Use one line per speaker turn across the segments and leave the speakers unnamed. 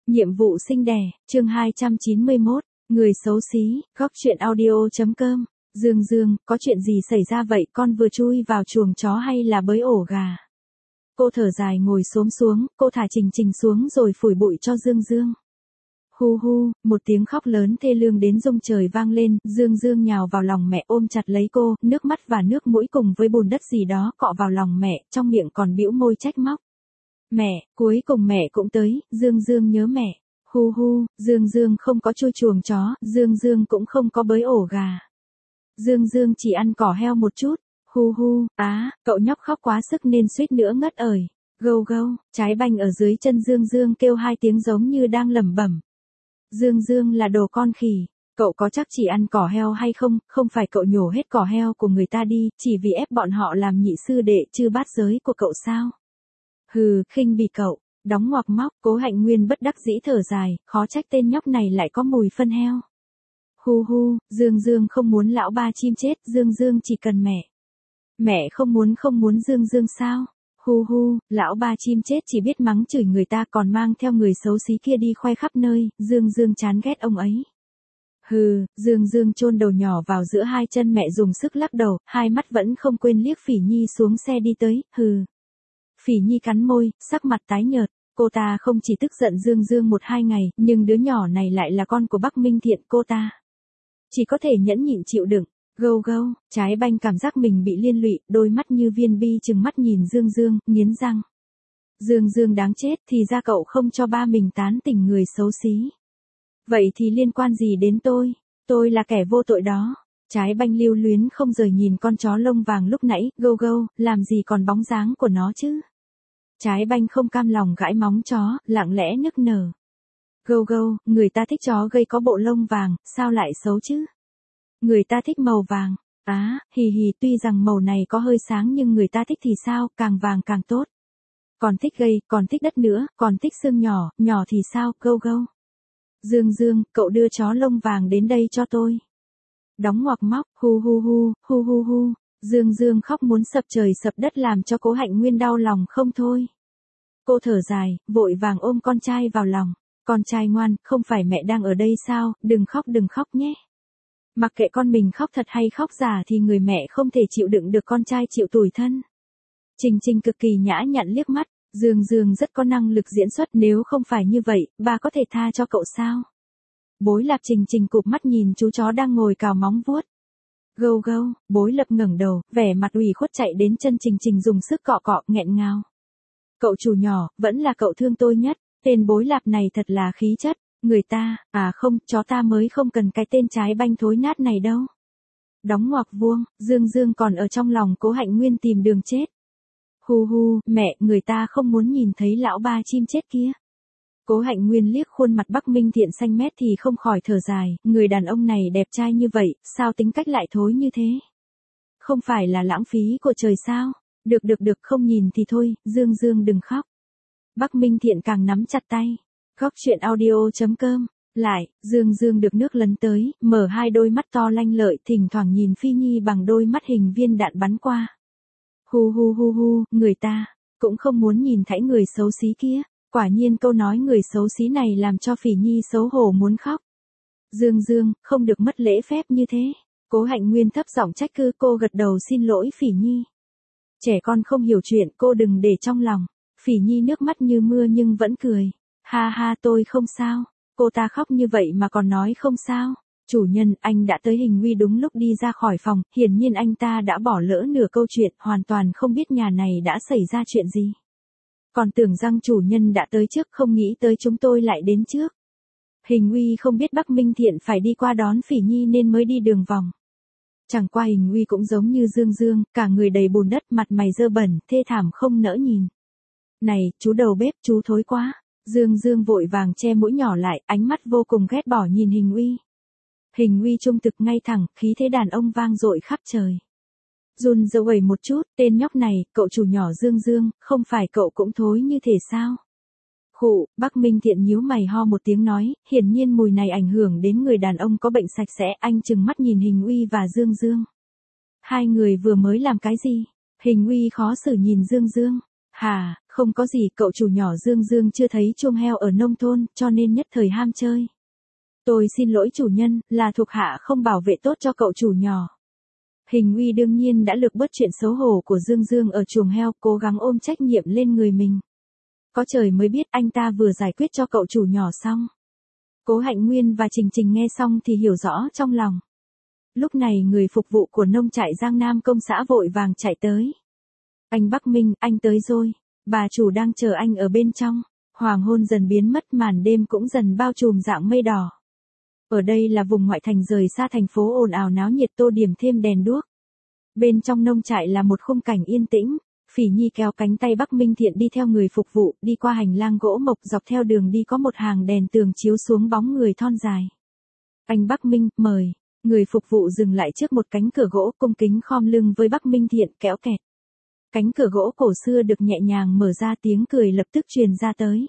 Nhiệm vụ sinh đẻ, chương 291, người xấu xí, góc truyện audio.com. Dương Dương, có chuyện gì xảy ra vậy, con vừa chui vào chuồng chó hay là bới ổ gà? Cô thở dài ngồi xổm xuống, cô thả Trình Trình xuống rồi phủi bụi cho Dương Dương. Hu hu, một tiếng khóc lớn thê lương đến rung trời vang lên, Dương Dương nhào vào lòng mẹ ôm chặt lấy cô, nước mắt và nước mũi cùng với bùn đất gì đó cọ vào lòng mẹ, trong miệng còn bĩu môi trách móc. Mẹ, cuối cùng mẹ cũng tới, Dương Dương nhớ mẹ. Hu hu, Dương Dương không có chui chuồng chó, Dương Dương cũng không có bới ổ gà. Dương Dương chỉ ăn cỏ heo một chút. Hu hu, cậu nhóc khóc quá sức nên suýt nữa ngất ời. Gâu gâu, trái banh ở dưới chân Dương Dương kêu hai tiếng giống như đang lẩm bẩm. Dương Dương là đồ con khỉ, cậu có chắc chỉ ăn cỏ heo hay không, không phải cậu nhổ hết cỏ heo của người ta đi, chỉ vì ép bọn họ làm nhị sư đệ chư bát giới của cậu sao? Hừ, khinh bỉ cậu, đóng ngoặc móc, Cố Hạnh Nguyên bất đắc dĩ thở dài, khó trách tên nhóc này lại có mùi phân heo. Hu hu, Dương Dương không muốn lão ba chim chết, Dương Dương chỉ cần mẹ. Mẹ không muốn Dương Dương sao? Hu hu, lão ba chim chết chỉ biết mắng chửi người ta còn mang theo người xấu xí kia đi khoe khắp nơi, Dương Dương chán ghét ông ấy. Hừ, Dương Dương chôn đầu nhỏ vào giữa hai chân mẹ dùng sức lắc đầu, hai mắt vẫn không quên liếc Phỉ Nhi xuống xe đi tới, hừ. Phỉ Nhi cắn môi, sắc mặt tái nhợt, cô ta không chỉ tức giận Dương Dương 1-2 ngày, nhưng đứa nhỏ này lại là con của Bắc Minh Thiện, cô ta chỉ có thể nhẫn nhịn chịu đựng. Gâu gâu, trái banh cảm giác mình bị liên lụy, đôi mắt như viên bi trừng mắt nhìn Dương Dương, nghiến răng. Dương Dương đáng chết, thì ra cậu không cho ba mình tán tỉnh người xấu xí. Vậy thì liên quan gì đến tôi là kẻ vô tội đó. Trái banh lưu luyến không rời nhìn con chó lông vàng lúc nãy, gâu gâu, làm gì còn bóng dáng của nó chứ. Trái banh không cam lòng gãi móng chó, lặng lẽ nức nở. Gâu gâu, người ta thích chó gây có bộ lông vàng, sao lại xấu chứ? Người ta thích màu vàng. Hì hì, tuy rằng màu này có hơi sáng nhưng người ta thích thì sao, càng vàng càng tốt. Còn thích gây, còn thích đất nữa, còn thích xương nhỏ, nhỏ thì sao, gâu gâu. Dương Dương, cậu đưa chó lông vàng đến đây cho tôi. Đóng ngoặc móc, hu hu hu, hu hu hu. Dương Dương khóc muốn sập trời sập đất làm cho Cố Hạnh Nguyên đau lòng không thôi. Cô thở dài, vội vàng ôm con trai vào lòng. Con trai ngoan, không phải mẹ đang ở đây sao, đừng khóc nhé. Mặc kệ con mình khóc thật hay khóc giả thì người mẹ không thể chịu đựng được con trai chịu tủi thân. Trình Trình cực kỳ nhã nhặn liếc mắt, Dương Dương rất có năng lực diễn xuất, nếu không phải như vậy, bà có thể tha cho cậu sao? Bối Lạp Trình Trình cụp mắt nhìn chú chó đang ngồi cào móng vuốt. Gâu gâu, Bối Lập ngẩng đầu, vẻ mặt ủy khuất chạy đến chân Trình Trình dùng sức cọ cọ, nghẹn ngào. Cậu chủ nhỏ, vẫn là cậu thương tôi nhất, tên Bối Lạp này thật là khí chất. Người ta, không, chó ta mới không cần cái tên trái banh thối nát này đâu. Đóng ngoặc vuông, Dương Dương còn ở trong lòng Cố Hạnh Nguyên tìm đường chết. Hu hu, mẹ, người ta không muốn nhìn thấy lão ba chim chết kia. Cố Hạnh Nguyên liếc khuôn mặt Bắc Minh Thiện xanh mét thì không khỏi thở dài, người đàn ông này đẹp trai như vậy, sao tính cách lại thối như thế? Không phải là lãng phí của trời sao? Được, không nhìn thì thôi, Dương Dương đừng khóc. Bắc Minh Thiện càng nắm chặt tay. Góc truyện audio.com. Lại, Dương Dương được nước lấn tới, mở hai đôi mắt to lanh lợi, thỉnh thoảng nhìn Phi Nhi bằng đôi mắt hình viên đạn bắn qua. Hu hu hu hu, người ta cũng không muốn nhìn thấy người xấu xí kia. Quả nhiên câu nói người xấu xí này làm cho Phỉ Nhi xấu hổ muốn khóc. Dương Dương, không được mất lễ phép như thế. Cố Hạnh Nguyên thấp giọng trách cứ, cô gật đầu xin lỗi Phỉ Nhi. Trẻ con không hiểu chuyện, cô đừng để trong lòng. Phỉ Nhi nước mắt như mưa nhưng vẫn cười. Ha ha, tôi không sao. Cô ta khóc như vậy mà còn nói không sao. Chủ nhân, anh đã tới. Hình Uy đúng lúc đi ra khỏi phòng, hiển nhiên anh ta đã bỏ lỡ nửa câu chuyện, hoàn toàn không biết nhà này đã xảy ra chuyện gì. Còn tưởng rằng chủ nhân đã tới trước, không nghĩ tới chúng tôi lại đến trước. Hình Uy không biết Bắc Minh Thiện phải đi qua đón Phỉ Nhi nên mới đi đường vòng. Chẳng qua Hình Uy cũng giống như Dương Dương, cả người đầy bùn đất, mặt mày dơ bẩn, thê thảm không nỡ nhìn. Này, chú đầu bếp, chú thối quá. Dương Dương vội vàng che mũi nhỏ lại, ánh mắt vô cùng ghét bỏ nhìn Hình Uy. Hình Uy trung thực ngay thẳng, khí thế đàn ông vang dội khắp trời. Run rẩy một chút, tên nhóc này, cậu chủ nhỏ Dương Dương, không phải cậu cũng thối như thế sao? Khụ, Bắc Minh Thiện nhíu mày ho một tiếng nói, hiển nhiên mùi này ảnh hưởng đến người đàn ông có bệnh sạch sẽ, anh trừng mắt nhìn Hình Uy và Dương Dương. Hai người vừa mới làm cái gì? Hình Uy khó xử nhìn Dương Dương. Không có gì, cậu chủ nhỏ Dương Dương chưa thấy chuông heo ở nông thôn, cho nên nhất thời ham chơi. Tôi xin lỗi chủ nhân, là thuộc hạ không bảo vệ tốt cho cậu chủ nhỏ. Hình Uy đương nhiên đã lược bớt chuyện xấu hổ của Dương Dương ở chuồng heo, cố gắng ôm trách nhiệm lên người mình. Có trời mới biết anh ta vừa giải quyết cho cậu chủ nhỏ xong. Cố Hạnh Nguyên và Trình Trình nghe xong thì hiểu rõ trong lòng. Lúc này người phục vụ của nông trại Giang Nam công xã vội vàng chạy tới. Anh Bắc Minh, anh tới rồi. Bà chủ đang chờ anh ở bên trong. Hoàng hôn dần biến mất, màn đêm cũng dần bao trùm dạng mây đỏ. Ở đây là vùng ngoại thành rời xa thành phố ồn ào náo nhiệt, tô điểm thêm đèn đuốc. Bên trong nông trại là một khung cảnh yên tĩnh. Phỉ Nhi kéo cánh tay Bắc Minh Thiện đi theo người phục vụ, đi qua hành lang gỗ mộc, dọc theo đường đi có một hàng đèn tường chiếu xuống bóng người thon dài. Anh Bắc Minh, mời. Người phục vụ dừng lại trước một cánh cửa gỗ, cung kính khom lưng với Bắc Minh Thiện, kéo kẹt. Cánh cửa gỗ cổ xưa được nhẹ nhàng mở ra, tiếng cười lập tức truyền ra tới.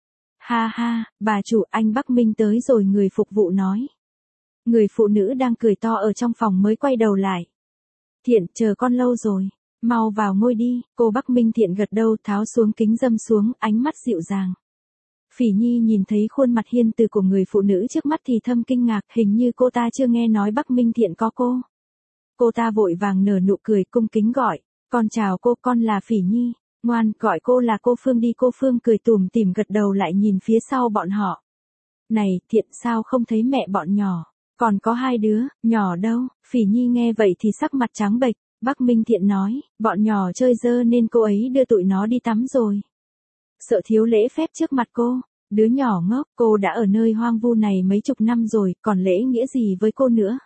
Ha ha, bà chủ, anh Bắc Minh tới rồi, người phục vụ nói. Người phụ nữ đang cười to ở trong phòng mới quay đầu lại. Thiện, chờ con lâu rồi. Mau vào ngồi đi. Cô Bắc Minh Thiện gật đầu, tháo xuống kính râm xuống, ánh mắt dịu dàng. Phỉ Nhi nhìn thấy khuôn mặt hiền từ của người phụ nữ trước mắt thì thầm kinh ngạc, hình như cô ta chưa nghe nói Bắc Minh Thiện có cô. Cô ta vội vàng nở nụ cười, cung kính gọi. Con chào cô, con là Phỉ Nhi. Ngoan, gọi cô là cô Phương đi. Cô Phương cười tủm tỉm gật đầu, lại nhìn phía sau bọn họ. Này, Thiện, sao không thấy mẹ bọn nhỏ? Còn có hai đứa, nhỏ đâu? Phỉ Nhi nghe vậy thì sắc mặt trắng bệch. Bắc Minh Thiện nói, bọn nhỏ chơi dơ nên cô ấy đưa tụi nó đi tắm rồi. Sợ thiếu lễ phép trước mặt cô. Đứa nhỏ ngốc, cô đã ở nơi hoang vu này mấy chục năm rồi, còn lễ nghĩa gì với cô nữa?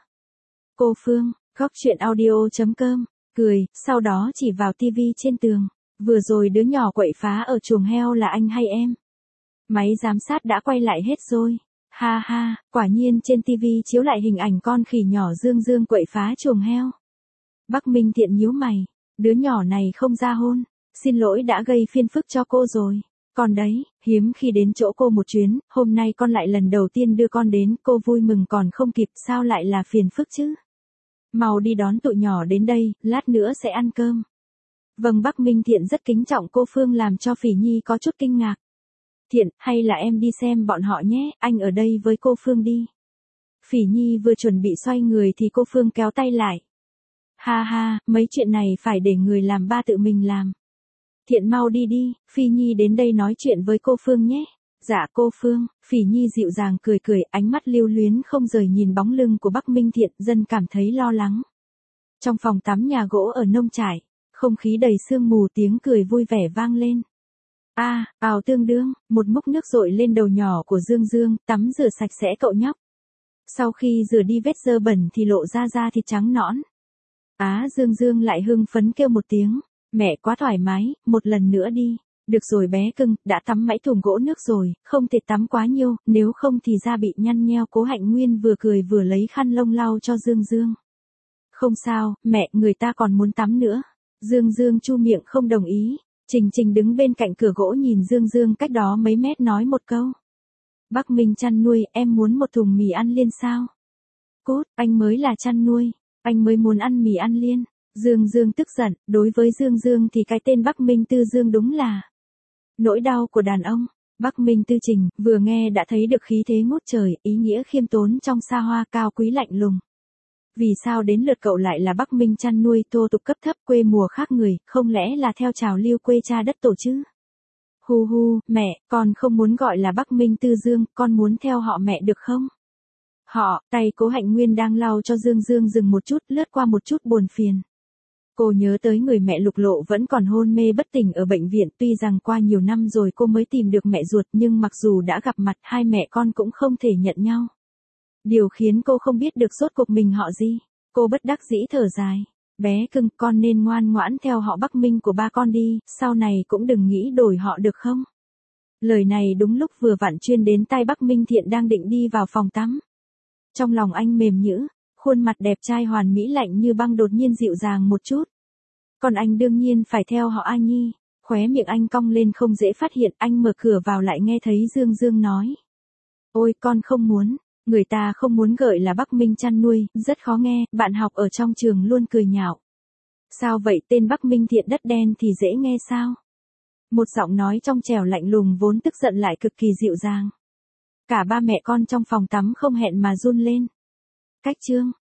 Cô Phương, góc chuyện audio.com, cười, sau đó chỉ vào tivi trên tường. Vừa rồi đứa nhỏ quậy phá ở chuồng heo là anh hay em? Máy giám sát đã quay lại hết rồi. Ha ha, quả nhiên trên tivi chiếu lại hình ảnh con khỉ nhỏ Dương Dương quậy phá chuồng heo. Bắc Minh Thiện nhíu mày, đứa nhỏ này không ra hôn, xin lỗi đã gây phiền phức cho cô rồi. Còn đấy, hiếm khi đến chỗ cô một chuyến, hôm nay con lại lần đầu tiên đưa con đến, cô vui mừng còn không kịp, sao lại là phiền phức chứ? Mau đi đón tụi nhỏ đến đây, lát nữa sẽ ăn cơm. Vâng, Bắc Minh Thiện rất kính trọng cô Phương, làm cho Phỉ Nhi có chút kinh ngạc. Thiện, hay là em đi xem bọn họ nhé, anh ở đây với cô Phương đi. Phỉ Nhi vừa chuẩn bị xoay người thì cô Phương kéo tay lại. Ha ha, mấy chuyện này phải để người làm ba tự mình làm. Thiện mau đi đi, Phi Nhi đến đây nói chuyện với cô Phương nhé. Dạ cô Phương, Phỉ Nhi dịu dàng cười cười, ánh mắt lưu luyến không rời nhìn bóng lưng của Bắc Minh Thiện, dần cảm thấy lo lắng. Trong phòng tắm nhà gỗ ở nông trại, không khí đầy sương mù, tiếng cười vui vẻ vang lên. Ào tương đương, một múc nước dội lên đầu nhỏ của Dương Dương, tắm rửa sạch sẽ cậu nhóc. Sau khi rửa đi vết dơ bẩn thì lộ ra thịt trắng nõn. Dương Dương lại hưng phấn kêu một tiếng, mẹ quá thoải mái, một lần nữa đi. Được rồi bé cưng, đã tắm mãi thùng gỗ nước rồi, không thể tắm quá nhiều, nếu không thì da bị nhăn nheo. Cố Hạnh Nguyên vừa cười vừa lấy khăn lông lau cho Dương Dương. Không sao, mẹ, người ta còn muốn tắm nữa. Dương Dương chu miệng không đồng ý. Trình Trình đứng bên cạnh cửa gỗ nhìn Dương Dương cách đó mấy mét nói một câu. Bắc Minh chăn nuôi, em muốn một thùng mì ăn liên sao? Cút, anh mới là chăn nuôi, anh mới muốn ăn mì ăn liên. Dương Dương tức giận, đối với Dương Dương thì cái tên Bắc Minh Tư Dương đúng là nỗi đau của đàn ông. Bắc Minh Tư Trình, vừa nghe đã thấy được khí thế ngút trời, ý nghĩa khiêm tốn trong xa hoa, cao quý lạnh lùng. Vì sao đến lượt cậu lại là Bắc Minh chăn nuôi, thô tục cấp thấp, quê mùa khác người, không lẽ là theo trào lưu quê cha đất tổ chứ? Hu hu, mẹ, con không muốn gọi là Bắc Minh Tư Dương, con muốn theo họ mẹ được không? Họ, tay Cố Hạnh Nguyên đang lau cho Dương Dương dừng một chút, lướt qua một chút buồn phiền. Cô nhớ tới người mẹ Lục Lộ vẫn còn hôn mê bất tỉnh ở bệnh viện, tuy rằng qua nhiều năm rồi cô mới tìm được mẹ ruột, nhưng mặc dù đã gặp mặt, hai mẹ con cũng không thể nhận nhau. Điều khiến cô không biết được rốt cuộc mình họ gì. Cô bất đắc dĩ thở dài. Bé cưng, con nên ngoan ngoãn theo họ Bắc Minh của ba con đi, sau này cũng đừng nghĩ đổi họ được không? Lời này đúng lúc vừa vặn chuyên đến tai Bắc Minh Thiện đang định đi vào phòng tắm. Trong lòng anh mềm nhũn, khuôn mặt đẹp trai hoàn mỹ lạnh như băng đột nhiên dịu dàng một chút. Còn anh đương nhiên phải theo họ A Nhi. Khóe miệng anh cong lên không dễ phát hiện, anh mở cửa vào lại nghe thấy Dương Dương nói. Ôi con không muốn, người ta không muốn gợi là Bắc Minh chăn nuôi, rất khó nghe, bạn học ở trong trường luôn cười nhạo. Sao vậy, tên Bắc Minh Thiện đất đen thì dễ nghe sao? Một giọng nói trong trẻo lạnh lùng vốn tức giận lại cực kỳ dịu dàng. Cả ba mẹ con trong phòng tắm không hẹn mà run lên. Cách chương